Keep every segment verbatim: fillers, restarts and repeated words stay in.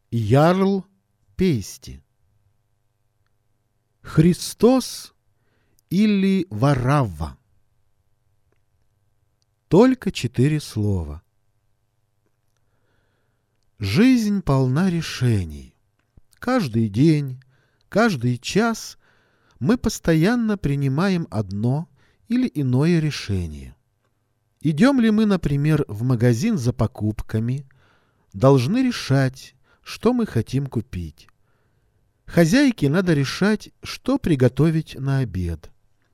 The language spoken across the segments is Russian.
Ярл Пейсти. Христос или Варавва? Только четыре слова. Жизнь полна решений. Каждый день, каждый час мы постоянно принимаем одно или иное решение. Идем ли мы, например, в магазин за покупками, должны решать, что мы хотим купить. Хозяйке надо решать, что приготовить на обед.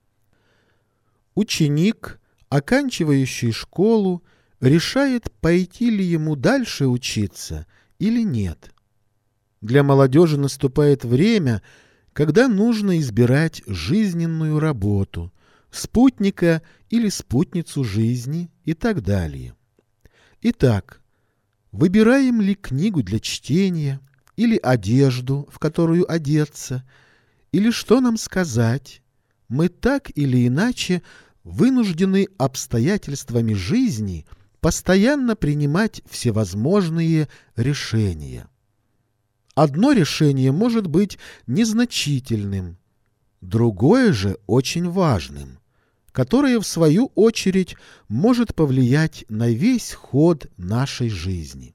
Ученик, оканчивающий школу, решает, пойти ли ему дальше учиться или нет. Для молодежи наступает время, когда нужно избирать жизненную работу, спутника или спутницу жизни и так далее. Итак, выбираем ли книгу для чтения, или одежду, в которую одеться, или что нам сказать, мы так или иначе вынуждены обстоятельствами жизни постоянно принимать всевозможные решения. Одно решение может быть незначительным, другое же очень важным, которое, в свою очередь, может повлиять на весь ход нашей жизни.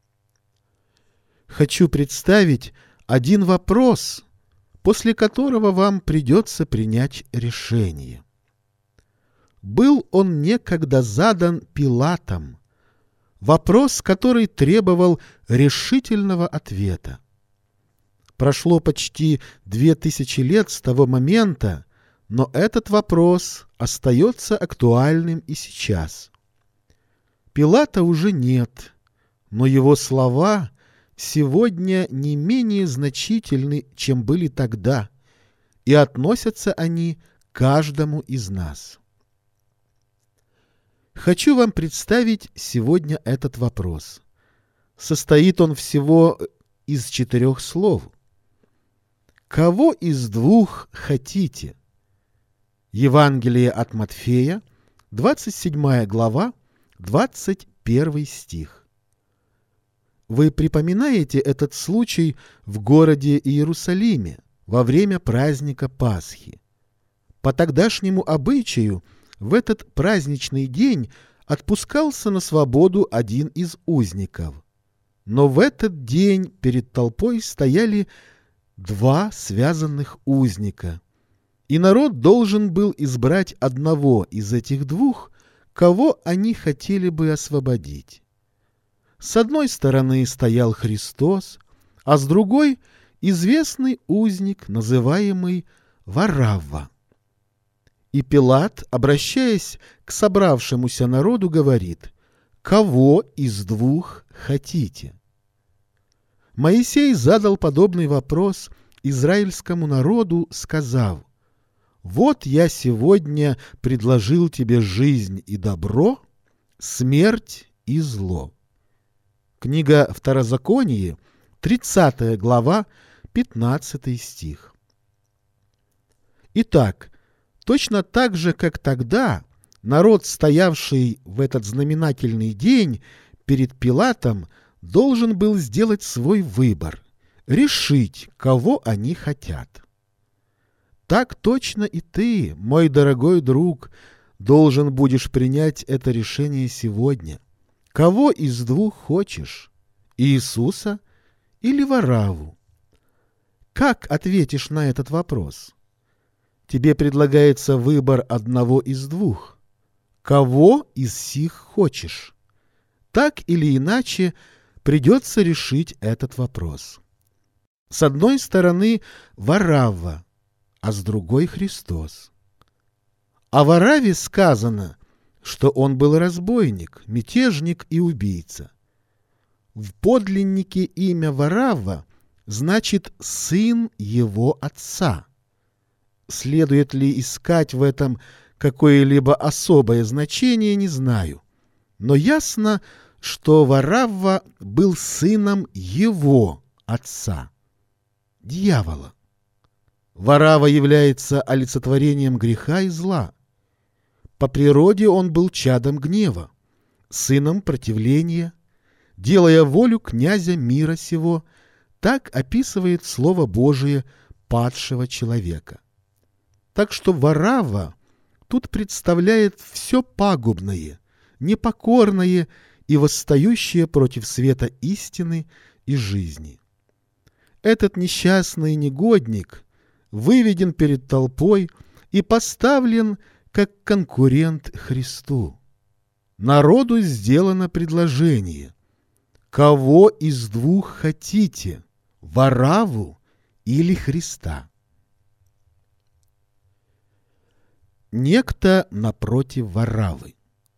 Хочу представить один вопрос, после которого вам придется принять решение. Был он некогда задан Пилатом, вопрос, который требовал решительного ответа. Прошло почти две тысячи лет с того момента, но этот вопрос остается актуальным и сейчас. Пилата уже нет, но его слова сегодня не менее значительны, чем были тогда, и относятся они к каждому из нас. Хочу вам представить сегодня этот вопрос. Состоит он всего из четырех слов. Кого из двух хотите? Евангелие от Матфея, двадцать седьмая глава, двадцать первый стих. Вы припоминаете этот случай в городе Иерусалиме во время праздника Пасхи. По тогдашнему обычаю в этот праздничный день отпускался на свободу один из узников. Но в этот день перед толпой стояли два связанных узника, и народ должен был избрать одного из этих двух, кого они хотели бы освободить. С одной стороны стоял Христос, а с другой — известный узник, называемый Варавва. И Пилат, обращаясь к собравшемуся народу, говорит: «Кого из двух хотите?» Моисей задал подобный вопрос израильскому народу, сказав: «Вот я сегодня предложил тебе жизнь и добро, смерть и зло». Книга Второзаконие, тридцатая глава, пятнадцатый стих. Итак, точно так же, как тогда, народ, стоявший в этот знаменательный день перед Пилатом, должен был сделать свой выбор, решить, кого они хотят. Так точно и ты, мой дорогой друг, должен будешь принять это решение сегодня. Кого из двух хочешь? Иисуса или Варавву? Как ответишь на этот вопрос? Тебе предлагается выбор одного из двух. Кого из сих хочешь? Так или иначе придется решить этот вопрос. С одной стороны Варавва, а с другой Христос. О Варавве сказано, что он был разбойник, мятежник и убийца. В подлиннике имя Варавва значит «сын его отца». Следует ли искать в этом какое-либо особое значение, не знаю. Но ясно, что Варавва был сыном его отца, дьявола. Варавва является олицетворением греха и зла. По природе он был чадом гнева, сыном противления, делая волю князя мира сего, Так описывает Слово Божие падшего человека. Так что Варава тут представляет все пагубное, непокорное и восстающее против света истины и жизни. Этот несчастный негодник выведен перед толпой и поставлен как конкурент Христу. Народу сделано предложение: кого из двух хотите, Вараву или Христа? Некто напротив Варавы.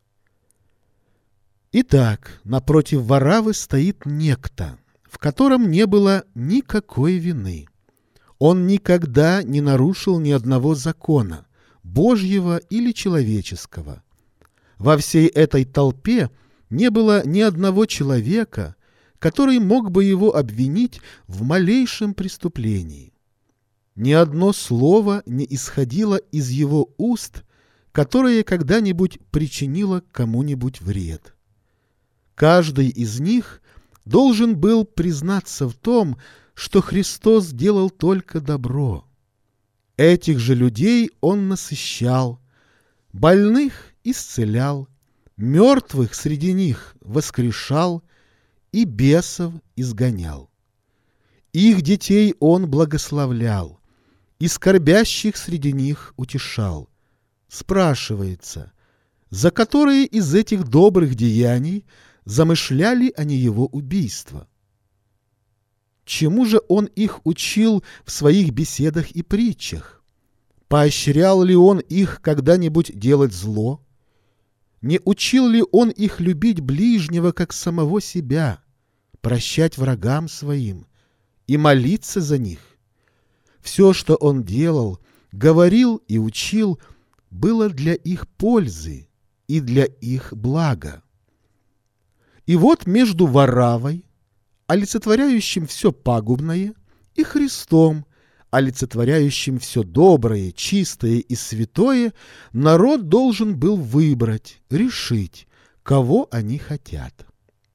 Итак, напротив Варавы стоит некто, в котором не было никакой вины. Он никогда не нарушил ни одного закона, Божьего или человеческого. Во всей этой толпе не было ни одного человека, который мог бы его обвинить в малейшем преступлении. Ни одно слово не исходило из его уст, которое когда-нибудь причинило кому-нибудь вред. Каждый из них должен был признаться в том, что Христос делал только добро. Этих же людей Он насыщал, больных исцелял, мертвых среди них воскрешал и бесов изгонял. Их детей Он благословлял, и скорбящих среди них утешал. Спрашивается, за которые из этих добрых деяний замышляли они Его убийство? Чему же Он их учил в своих беседах и притчах? Поощрял ли Он их когда-нибудь делать зло? Не учил ли Он их любить ближнего, как самого себя, прощать врагам своим и молиться за них? Все, что Он делал, говорил и учил, было для их пользы и для их блага. И вот между Варавой, олицетворяющим все пагубное, и Христом, олицетворяющим все доброе, чистое и святое, народ должен был выбрать, решить, кого они хотят.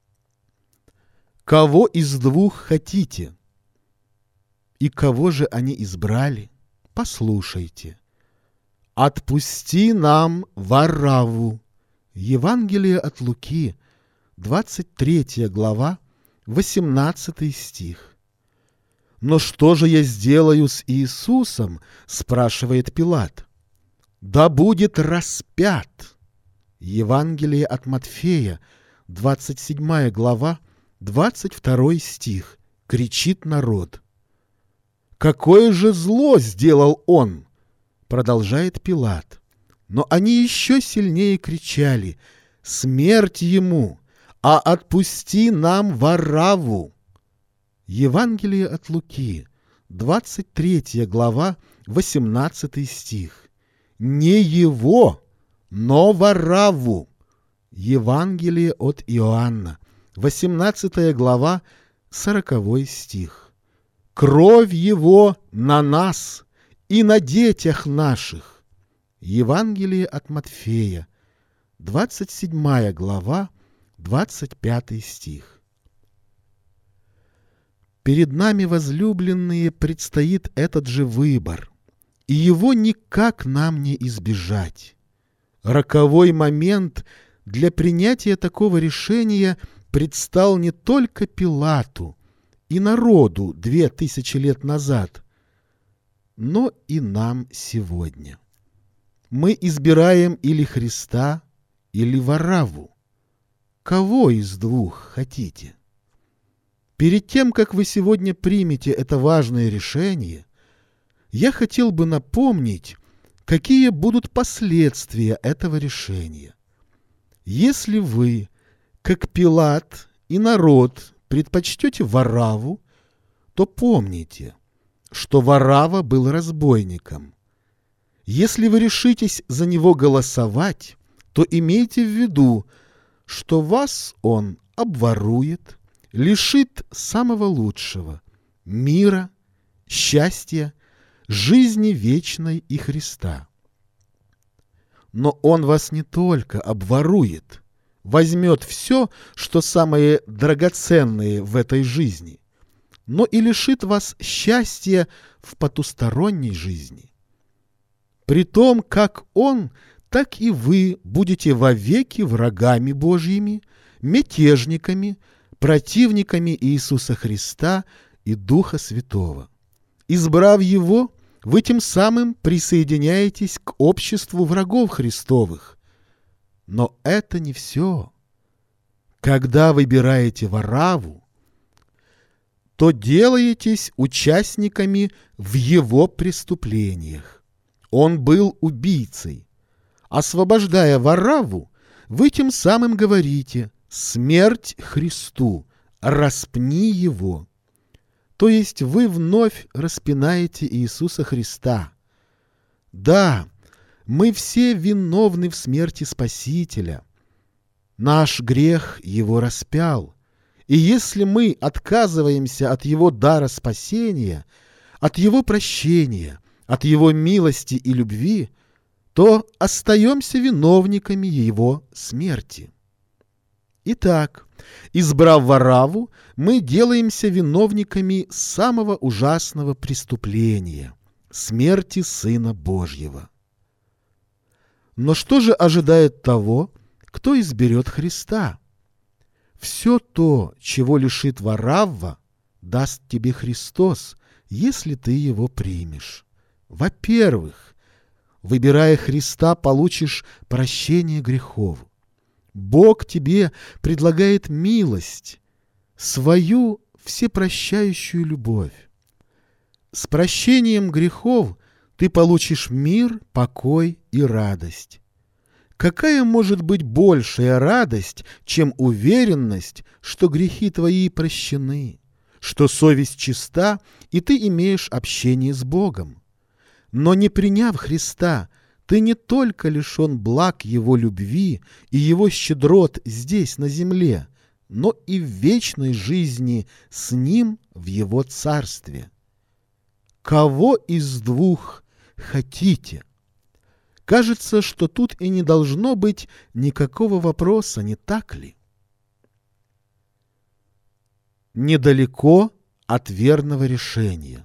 Кого из двух хотите? И кого же они избрали? Послушайте. «Отпусти нам Вараву». Евангелие от Луки, двадцать третья глава, восемнадцатый стих. «Но что же я сделаю с Иисусом?» — спрашивает Пилат. «Да будет распят». Евангелие от Матфея, двадцать седьмая глава, двадцать второй стих. Кричит народ. «Какое же зло сделал он?» — продолжает Пилат. Но они еще сильнее кричали: «Смерть ему! А отпусти нам Вараву!» Евангелие от Луки, двадцать третья глава, восемнадцатый стих. «Не его, но Вараву». Евангелие от Иоанна, восемнадцатая глава, сороковой стих. «Кровь его на нас и на детях наших». Евангелие от Матфея, двадцать седьмая глава, двадцать пятый стих. Перед нами, возлюбленные, предстоит этот же выбор, и его никак нам не избежать. Роковой момент для принятия такого решения предстал не только Пилату и народу две тысячи лет назад, но и нам сегодня. Мы избираем или Христа, или Вараву. Кого из двух хотите? Перед тем, как вы сегодня примете это важное решение, я хотел бы напомнить, какие будут последствия этого решения. Если вы, как Пилат и народ, предпочтете Вараву, то помните, что Варава был разбойником. Если вы решитесь за него голосовать, то имейте в виду, что вас он обворует, лишит самого лучшего — мира, счастья, жизни вечной и Христа. Но он вас не только обворует, возьмет все, что самое драгоценное в этой жизни, но и лишит вас счастья в потусторонней жизни. При том, как он, так и вы будете вовеки врагами Божьими, мятежниками, противниками Иисуса Христа и Духа Святого. Избрав Его, вы тем самым присоединяетесь к обществу врагов Христовых. Но это не все. Когда выбираете Варавву, то делаетесь участниками в его преступлениях. Он был убийцей. Освобождая Варавву, вы тем самым говорите: «Смерть Христу, распни его». То есть вы вновь распинаете Иисуса Христа. Да, мы все виновны в смерти Спасителя. Наш грех его распял. И если мы отказываемся от его дара спасения, от его прощения, от его милости и любви, то остаемся виновниками его смерти. Итак, избрав Варавву, мы делаемся виновниками самого ужасного преступления – смерти Сына Божьего. Но что же ожидает того, кто изберет Христа? Все то, чего лишит Варавва, даст тебе Христос, если ты его примешь. Во-первых, выбирая Христа, получишь прощение грехов. Бог тебе предлагает милость, свою всепрощающую любовь. С прощением грехов ты получишь мир, покой и радость. Какая может быть большая радость, чем уверенность, что грехи твои прощены, что совесть чиста, и ты имеешь общение с Богом? Но не приняв Христа, ты не только лишен благ Его любви и Его щедрот здесь, на земле, но и в вечной жизни с Ним в Его Царстве. Кого из двух хотите? Кажется, что тут и не должно быть никакого вопроса, не так ли? Недалеко от верного решения.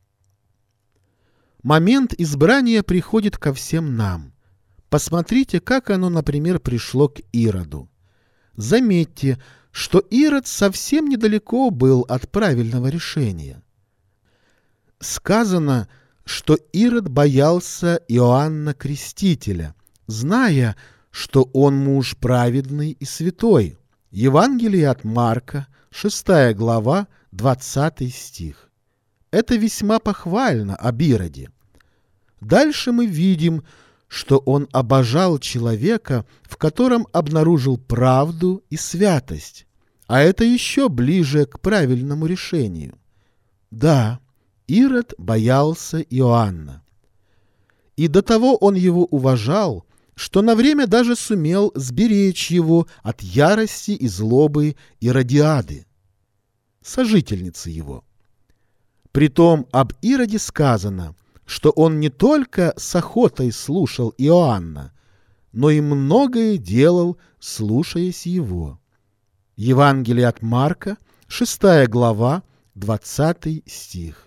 Момент избрания приходит ко всем нам. Посмотрите, как оно, например, пришло к Ироду. Заметьте, что Ирод совсем недалеко был от правильного решения. Сказано, что Ирод боялся Иоанна Крестителя, зная, что он муж праведный и святой. Евангелие от Марка, шестая глава, двадцатый стих. Это весьма похвально об Ироде. Дальше мы видим, что он обожал человека, в котором обнаружил правду и святость, а это еще ближе к правильному решению. Да, Ирод боялся Иоанна. И до того он его уважал, что на время даже сумел сберечь его от ярости и злобы Иродиады, сожительницы его. Притом об Ироде сказано, что он не только с охотой слушал Иоанна, но и многое делал, слушаясь его. Евангелие от Марка, шестая глава, двадцатый стих.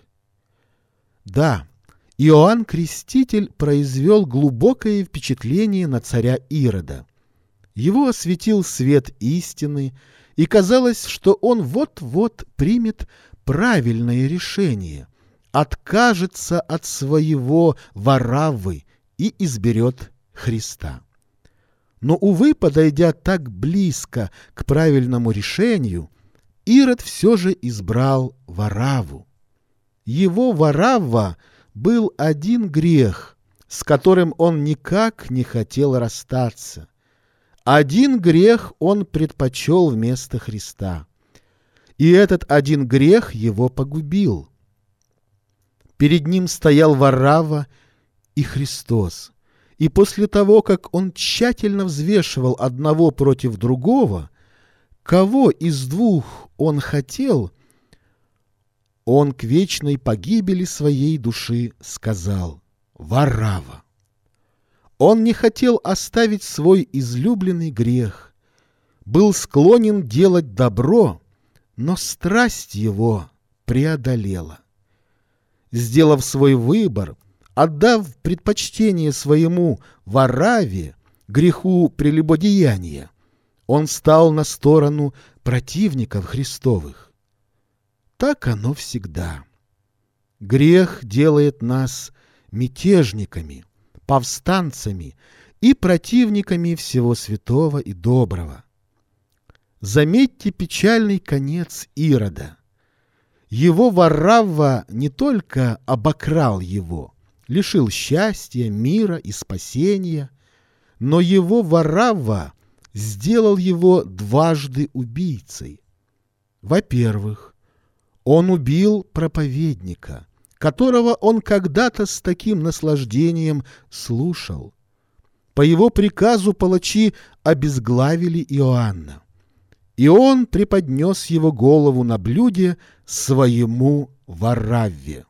Да, Иоанн Креститель произвел глубокое впечатление на царя Ирода. Его осветил свет истины, и казалось, что он вот-вот примет правильное решение, откажется от своего Вараввы и изберет Христа. Но, увы, подойдя так близко к правильному решению, Ирод все же избрал Варавву. Его Варавва был один грех, с которым он никак не хотел расстаться. Один грех он предпочел вместо Христа. И этот один грех его погубил. Перед ним стоял Варавва и Христос. И после того, как он тщательно взвешивал одного против другого, кого из двух он хотел, он к вечной погибели своей души сказал: «Варавва». Он не хотел оставить свой излюбленный грех, был склонен делать добро, но страсть его преодолела. Сделав свой выбор, отдав предпочтение своему Варавве, греху прелюбодеяния, он стал на сторону противников Христовых. Так оно всегда. Грех делает нас мятежниками, повстанцами и противниками всего святого и доброго. Заметьте печальный конец Ирода. Его Варавва не только обокрал его, лишил счастья, мира и спасения, но его Варавва сделал его дважды убийцей. Во-первых, он убил проповедника, которого он когда-то с таким наслаждением слушал. По его приказу палачи обезглавили Иоанна, и он преподнес его голову на блюде своему Варавве.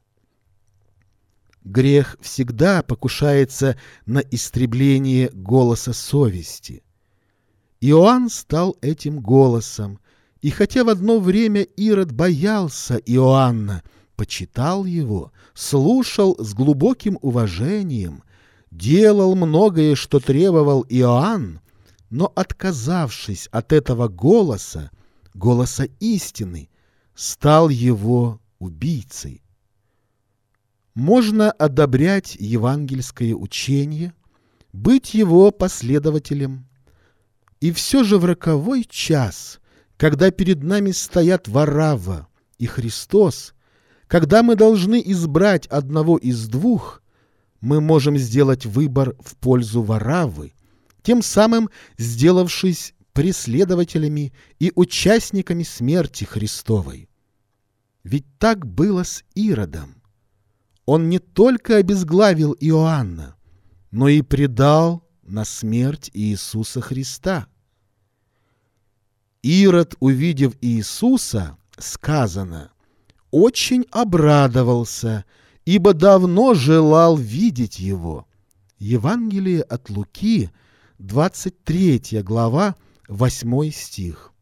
Грех всегда покушается на истребление голоса совести. Иоанн стал этим голосом, и хотя в одно время Ирод боялся Иоанна, почитал его, слушал с глубоким уважением, делал многое, что требовал Иоанн, но, отказавшись от этого голоса, голоса истины, стал его убийцей. Можно одобрять евангельское учение, быть его последователем, и все же в роковой час, когда перед нами стоят Варавва и Христос, когда мы должны избрать одного из двух, мы можем сделать выбор в пользу Вараввы, тем самым сделавшись преследователями и участниками смерти Христовой. Ведь так было с Иродом. Он не только обезглавил Иоанна, но и предал на смерть Иисуса Христа. Ирод, увидев Иисуса, сказано, очень обрадовался, ибо давно желал видеть его. Евангелие от Луки, двадцать третья глава, восьмой стих.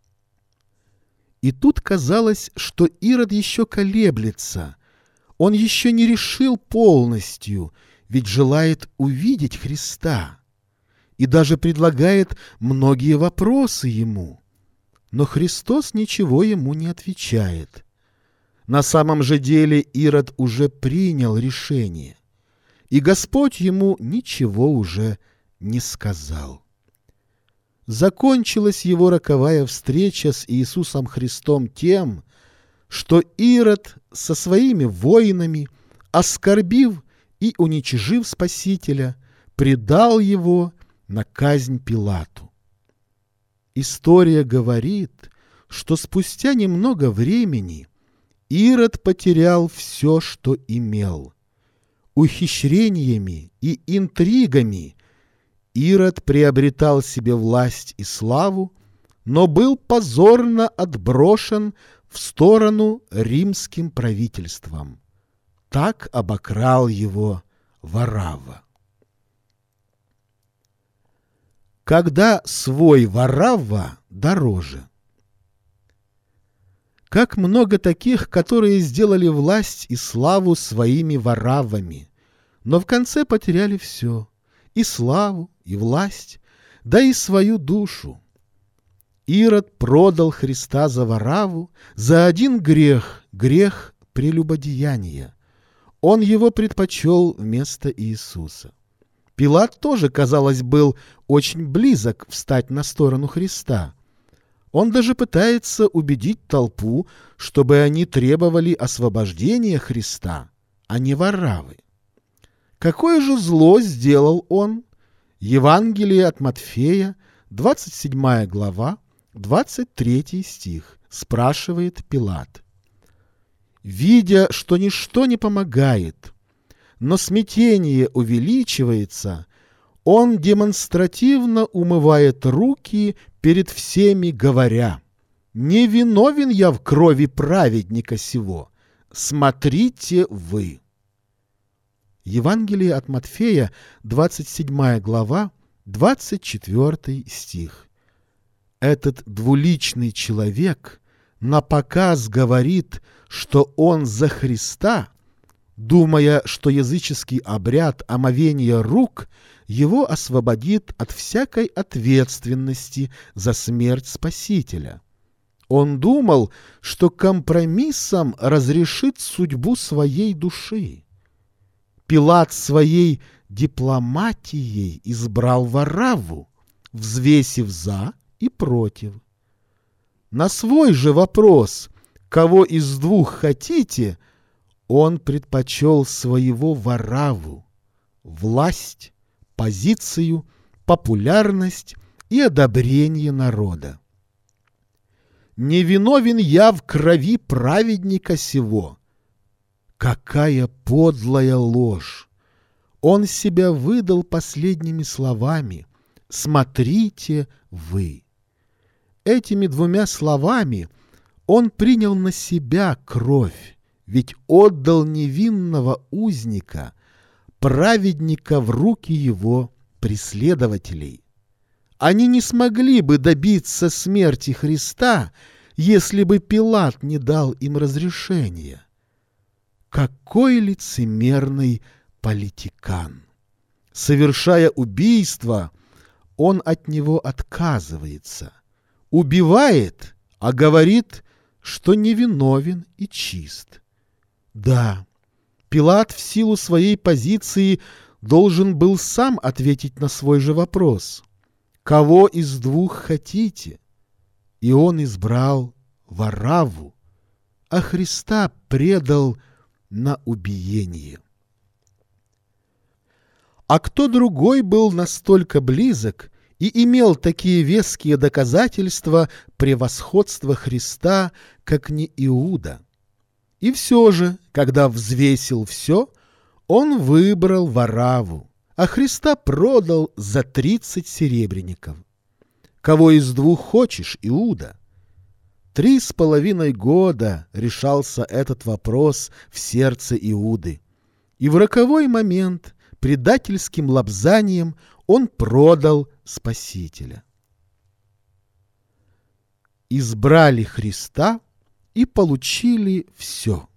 И тут казалось, что Ирод еще колеблется. Он еще не решил полностью, ведь желает увидеть Христа. И даже предлагает многие вопросы ему. Но Христос ничего ему не отвечает. На самом же деле Ирод уже принял решение, и Господь ему ничего уже не сказал. Закончилась его роковая встреча с Иисусом Христом тем, что Ирод со своими воинами, оскорбив и уничижив Спасителя, предал его на казнь Пилату. История говорит, что спустя немного времени Ирод потерял все, что имел. Ухищрениями и интригами Ирод приобретал себе власть и славу, но был позорно отброшен в сторону римским правительством. Так обокрал его Варавва. Когда свой Варавва дороже. Как много таких, которые сделали власть и славу своими Вараввами, но в конце потеряли все — и славу, и власть, да и свою душу. Ирод продал Христа за Варавву, за один грех, грех прелюбодеяния. Он его предпочел вместо Иисуса. Пилат тоже, казалось, был очень близок встать на сторону Христа. Он даже пытается убедить толпу, чтобы они требовали освобождения Христа, а не Вараввы. Какое же зло сделал он? Евангелие от Матфея, двадцать седьмая глава, двадцать третий стих, спрашивает Пилат. Видя, что ничто не помогает, но смятение увеличивается, он демонстративно умывает руки перед всеми, говоря: «Не виновен я в крови праведника сего, смотрите вы». Евангелие от Матфея, двадцать седьмая глава, двадцать четвёртый стих. Этот двуличный человек напоказ говорит, что он за Христа, думая, что языческий обряд омовения рук его освободит от всякой ответственности за смерть Спасителя. Он думал, что компромиссом разрешит судьбу своей души. Пилат своей дипломатией избрал Варавву, взвесив за и против. На свой же вопрос, кого из двух хотите, он предпочел своего Варавву, власть, позицию, популярность и одобрение народа. «Не виновен я в крови праведника сего». Какая подлая ложь! Он себя выдал последними словами: «Смотрите вы». Этими двумя словами он принял на себя кровь, ведь отдал невинного узника, праведника, в руки его преследователей. Они не смогли бы добиться смерти Христа, если бы Пилат не дал им разрешения. Какой лицемерный политикан! Совершая убийство, он от него отказывается. Убивает, а говорит, что невиновен и чист. Да, Пилат в силу своей позиции должен был сам ответить на свой же вопрос: «Кого из двух хотите?» И он избрал Варавву, а Христа предал на убиение. А кто другой был настолько близок и имел такие веские доказательства превосходства Христа, как не Иуда? И все же, когда взвесил все, он выбрал Варавву, а Христа продал за тридцать серебряников. Кого из двух хочешь, Иуда? Три с половиной года решался этот вопрос в сердце Иуды, и в роковой момент предательским лобзанием он продал Спасителя. Избрали Христа и получили все.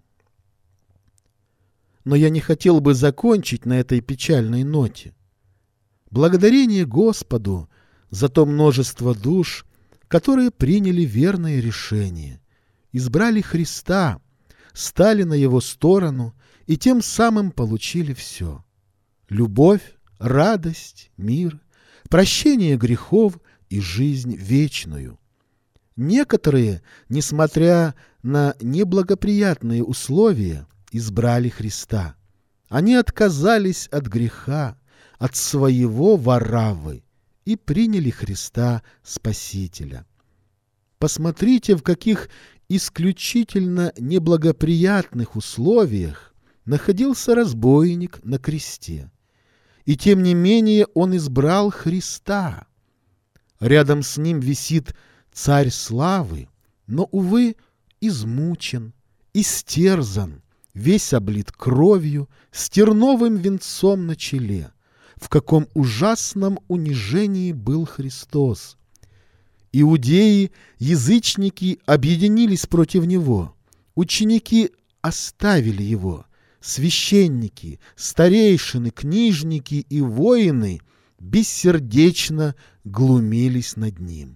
Но я не хотел бы закончить на этой печальной ноте. Благодарение Господу за то множество душ, которые приняли верное решение, избрали Христа, стали на Его сторону и тем самым получили все: любовь, радость, мир, прощение грехов и жизнь вечную. Некоторые, несмотря на неблагоприятные условия, избрали Христа. Они отказались от греха, от своего Вараввы и приняли Христа Спасителя. Посмотрите, в каких исключительно неблагоприятных условиях находился разбойник на кресте. И тем не менее он избрал Христа. Рядом с ним висит Царь славы, но, увы, измучен, истерзан, весь облит кровью, с терновым венцом на челе. В каком ужасном унижении был Христос! Иудеи, язычники объединились против Него. Ученики оставили Его. Священники, старейшины, книжники и воины бессердечно глумились над Ним.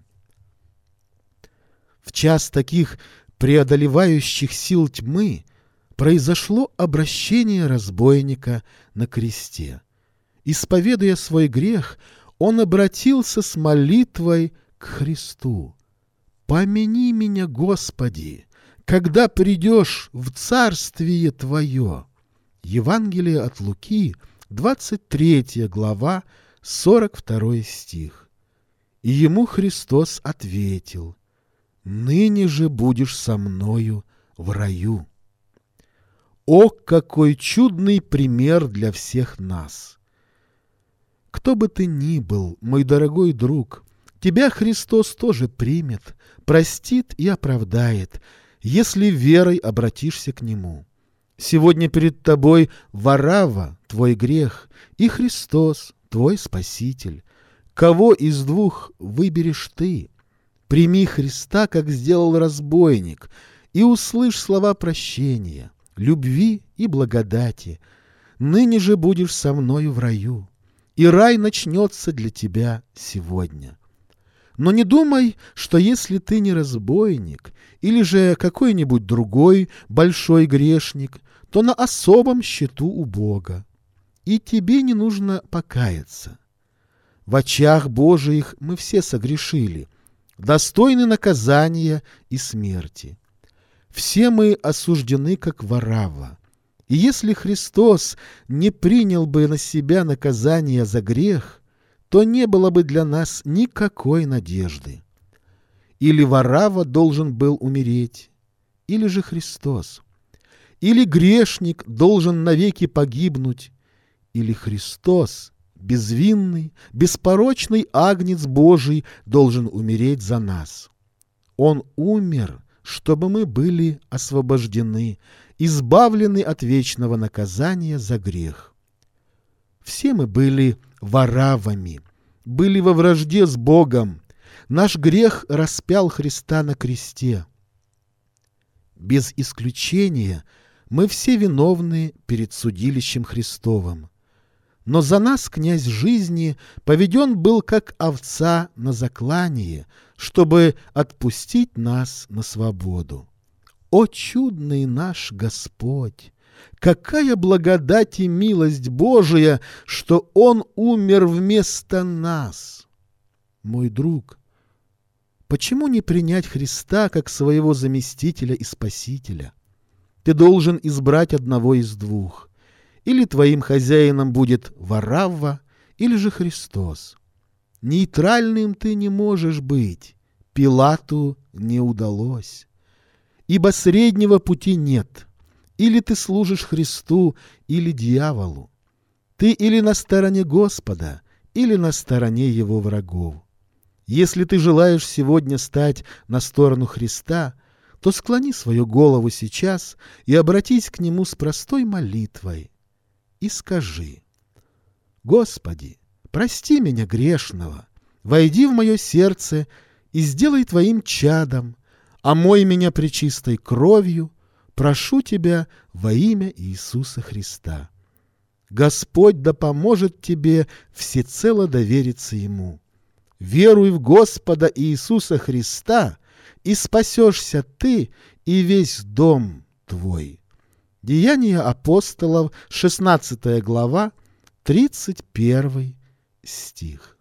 В час таких преодолевающих сил тьмы произошло обращение разбойника на кресте. Исповедуя свой грех, он обратился с молитвой к Христу: «Помяни меня, Господи, когда придешь в Царствие Твое». Евангелие от Луки, двадцать третья глава, сорок второй стих. И ему Христос ответил: «Ныне же будешь со мною в раю». О, какой чудный пример для всех нас! Кто бы ты ни был, мой дорогой друг, тебя Христос тоже примет, простит и оправдает, если верой обратишься к Нему. Сегодня перед тобой Варавва, твой грех, и Христос, твой Спаситель. Кого из двух выберешь ты? Прими Христа, как сделал разбойник, и услышь слова прощения, любви и благодати. Ныне же будешь со мною в раю, и рай начнется для тебя сегодня. Но не думай, что если ты не разбойник или же какой-нибудь другой большой грешник, то на особом счету у Бога, и тебе не нужно покаяться. В очах Божиих мы все согрешили, достойны наказания и смерти. Все мы осуждены, как Варава. И если Христос не принял бы на себя наказание за грех, то не было бы для нас никакой надежды. Или Варава должен был умереть, или же Христос. Или грешник должен навеки погибнуть, или Христос, безвинный, беспорочный агнец Божий, должен умереть за нас. Он умер, чтобы мы были освобождены, избавлены от вечного наказания за грех. Все мы были Варавами, были во вражде с Богом. Наш грех распял Христа на кресте. Без исключения мы все виновны перед судилищем Христовым. Но за нас князь жизни поведен был как овца на заклание, чтобы отпустить нас на свободу. О чудный наш Господь! Какая благодать и милость Божия, что Он умер вместо нас! Мой друг, почему не принять Христа как своего заместителя и спасителя? Ты должен избрать одного из двух. Или твоим хозяином будет Варава, или же Христос. Нейтральным ты не можешь быть. Пилату не удалось. Ибо среднего пути нет. Или ты служишь Христу, или дьяволу. Ты или на стороне Господа, или на стороне Его врагов. Если ты желаешь сегодня стать на сторону Христа, то склони свою голову сейчас и обратись к Нему с простой молитвой. И скажи: «Господи, прости меня грешного, войди в мое сердце и сделай Твоим чадом, омой меня пречистой кровью, прошу Тебя во имя Иисуса Христа». Господь да поможет тебе всецело довериться Ему. Веруй в Господа Иисуса Христа, и спасешься ты и весь дом твой. Деяния апостолов, шестнадцатая глава, тридцать первый стих.